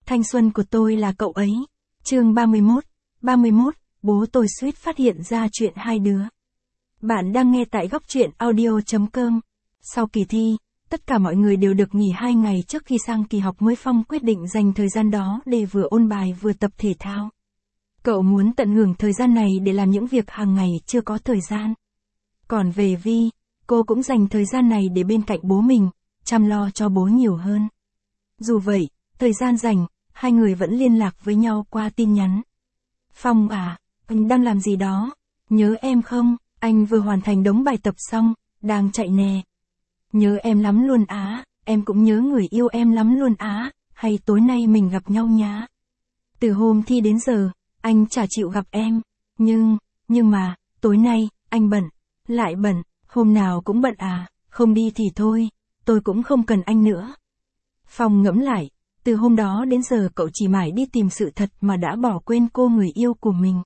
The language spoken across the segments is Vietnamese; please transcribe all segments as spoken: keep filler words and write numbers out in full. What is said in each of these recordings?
Thanh xuân của tôi là cậu ấy. Chương ba mươi mốt. ba mươi mốt, bố tôi suýt phát hiện ra chuyện hai đứa. Bạn đang nghe tại góc truyện audio chấm com. Sau kỳ thi, tất cả mọi người đều được nghỉ hai ngày trước khi sang kỳ học mới. Phong quyết định dành thời gian đó để vừa ôn bài vừa tập thể thao. Cậu muốn tận hưởng thời gian này để làm những việc hàng ngày chưa có thời gian. Còn về Vi, cô cũng dành thời gian này để bên cạnh bố mình, chăm lo cho bố nhiều hơn. Dù vậy, thời gian rảnh, hai người vẫn liên lạc với nhau qua tin nhắn. Phong à, anh đang làm gì đó? Nhớ em không? Anh vừa hoàn thành đống bài tập xong, đang chạy nè. Nhớ em lắm luôn á, em cũng nhớ người yêu em lắm luôn á, hay tối nay mình gặp nhau nhá. Từ hôm thi đến giờ, anh chả chịu gặp em, nhưng, nhưng mà, tối nay, anh bận, lại bận, hôm nào cũng bận à, không đi thì thôi, tôi cũng không cần anh nữa. Phong ngẫm lại, từ hôm đó đến giờ cậu chỉ mải đi tìm sự thật mà đã bỏ quên cô người yêu của mình.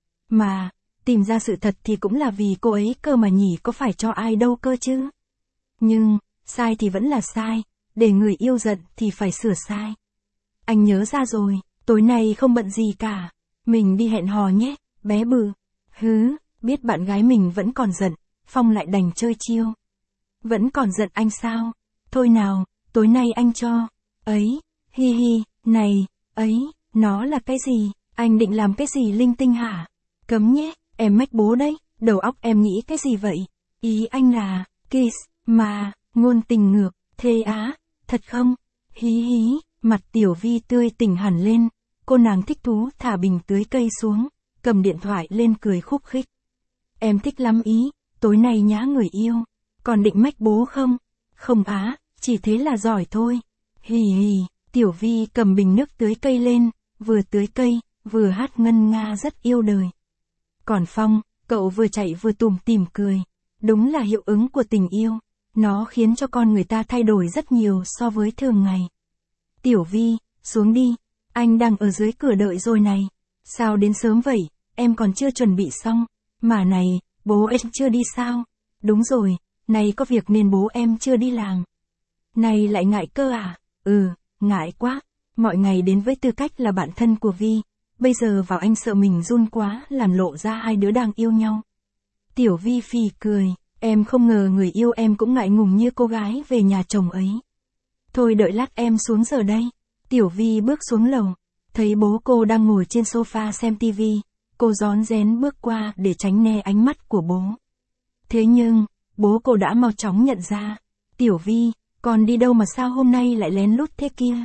Mà, tìm ra sự thật thì cũng là vì cô ấy cơ mà nhỉ, có phải cho ai đâu cơ chứ. Nhưng, sai thì vẫn là sai, để người yêu giận thì phải sửa sai. Anh nhớ ra rồi, tối nay không bận gì cả, mình đi hẹn hò nhé, bé bự. Hứ, biết bạn gái mình vẫn còn giận, Phong lại đành chơi chiêu. Vẫn còn giận anh sao? Thôi nào, tối nay anh cho. Ấy, hi hi, này, ấy, nó là cái gì? Anh định làm cái gì linh tinh hả? Cấm nhé, em mách bố đấy, đầu óc em nghĩ cái gì vậy? Ý anh là, kiss, mà, ngôn tình ngược, thê á, thật không? Hí hí, mặt Tiểu Vi tươi tỉnh hẳn lên, cô nàng thích thú thả bình tưới cây xuống, cầm điện thoại lên cười khúc khích. Em thích lắm ý, tối nay nhá người yêu, còn định mách bố không? Không á, chỉ thế là giỏi thôi. Hì hì, Tiểu Vi cầm bình nước tưới cây lên, vừa tưới cây, vừa hát ngân nga rất yêu đời. Còn Phong, cậu vừa chạy vừa tủm tỉm cười. Đúng là hiệu ứng của tình yêu, nó khiến cho con người ta thay đổi rất nhiều so với thường ngày. Tiểu Vi, xuống đi, anh đang ở dưới cửa đợi rồi này. Sao đến sớm vậy, em còn chưa chuẩn bị xong. Mà này, bố em chưa đi sao? Đúng rồi, này có việc nên bố em chưa đi làm. Này lại ngại cơ à? Ừ, ngại quá. Mọi ngày đến với tư cách là bạn thân của Vi. Bây giờ vào anh sợ mình run quá làm lộ ra hai đứa đang yêu nhau. Tiểu Vi phì cười, em không ngờ người yêu em cũng ngại ngùng như cô gái về nhà chồng ấy. Thôi đợi lát em xuống giờ đây. Tiểu Vi bước xuống lầu, thấy bố cô đang ngồi trên sofa xem tivi. Cô rón rén bước qua để tránh né ánh mắt của bố. Thế nhưng, bố cô đã mau chóng nhận ra. Tiểu Vi, con đi đâu mà sao hôm nay lại lén lút thế kia?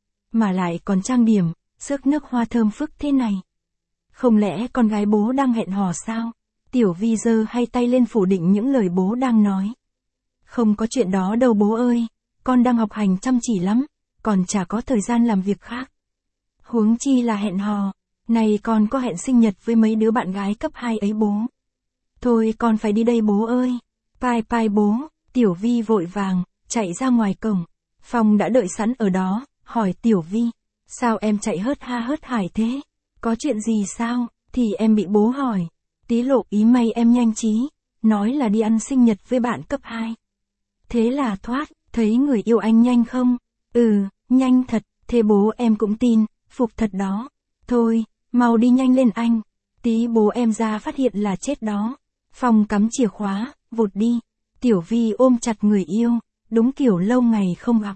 Mà lại còn trang điểm, xước nước hoa thơm phức thế này. Không lẽ con gái bố đang hẹn hò sao? Tiểu Vi giơ hai tay lên phủ định những lời bố đang nói. Không có chuyện đó đâu bố ơi, con đang học hành chăm chỉ lắm, còn chả có thời gian làm việc khác. Huống chi là hẹn hò, này con có hẹn sinh nhật với mấy đứa bạn gái cấp hai ấy bố. Thôi con phải đi đây bố ơi. Pai pai bố, Tiểu Vi vội vàng, chạy ra ngoài cổng. Phong đã đợi sẵn ở đó, hỏi Tiểu Vi, sao em chạy hớt ha hớt hải thế? Có chuyện gì sao? Thì em bị bố hỏi. Tí lộ ý may em nhanh trí, nói là đi ăn sinh nhật với bạn cấp hai. Thế là thoát, thấy người yêu anh nhanh không? Ừ, nhanh thật, thế bố em cũng tin, phục thật đó. Thôi, mau đi nhanh lên anh, tí bố em ra phát hiện là chết đó. Phong cắm chìa khóa, vụt đi. Tiểu Vi ôm chặt người yêu, đúng kiểu lâu ngày không gặp.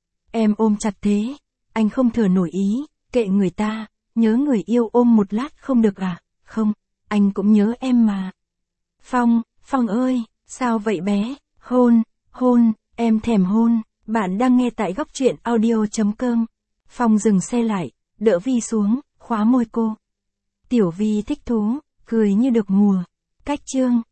Em ôm chặt thế, anh không thở nổi ý, kệ người ta, nhớ người yêu ôm một lát không được à? Không, anh cũng nhớ em mà. Phong, Phong ơi, sao vậy bé? Hôn, hôn, em thèm hôn. Bạn đang nghe tại góc truyện audio chấm com. Phong dừng xe lại, đỡ Vi xuống, khóa môi cô. Tiểu Vi thích thú, cười như được mùa. Cách chương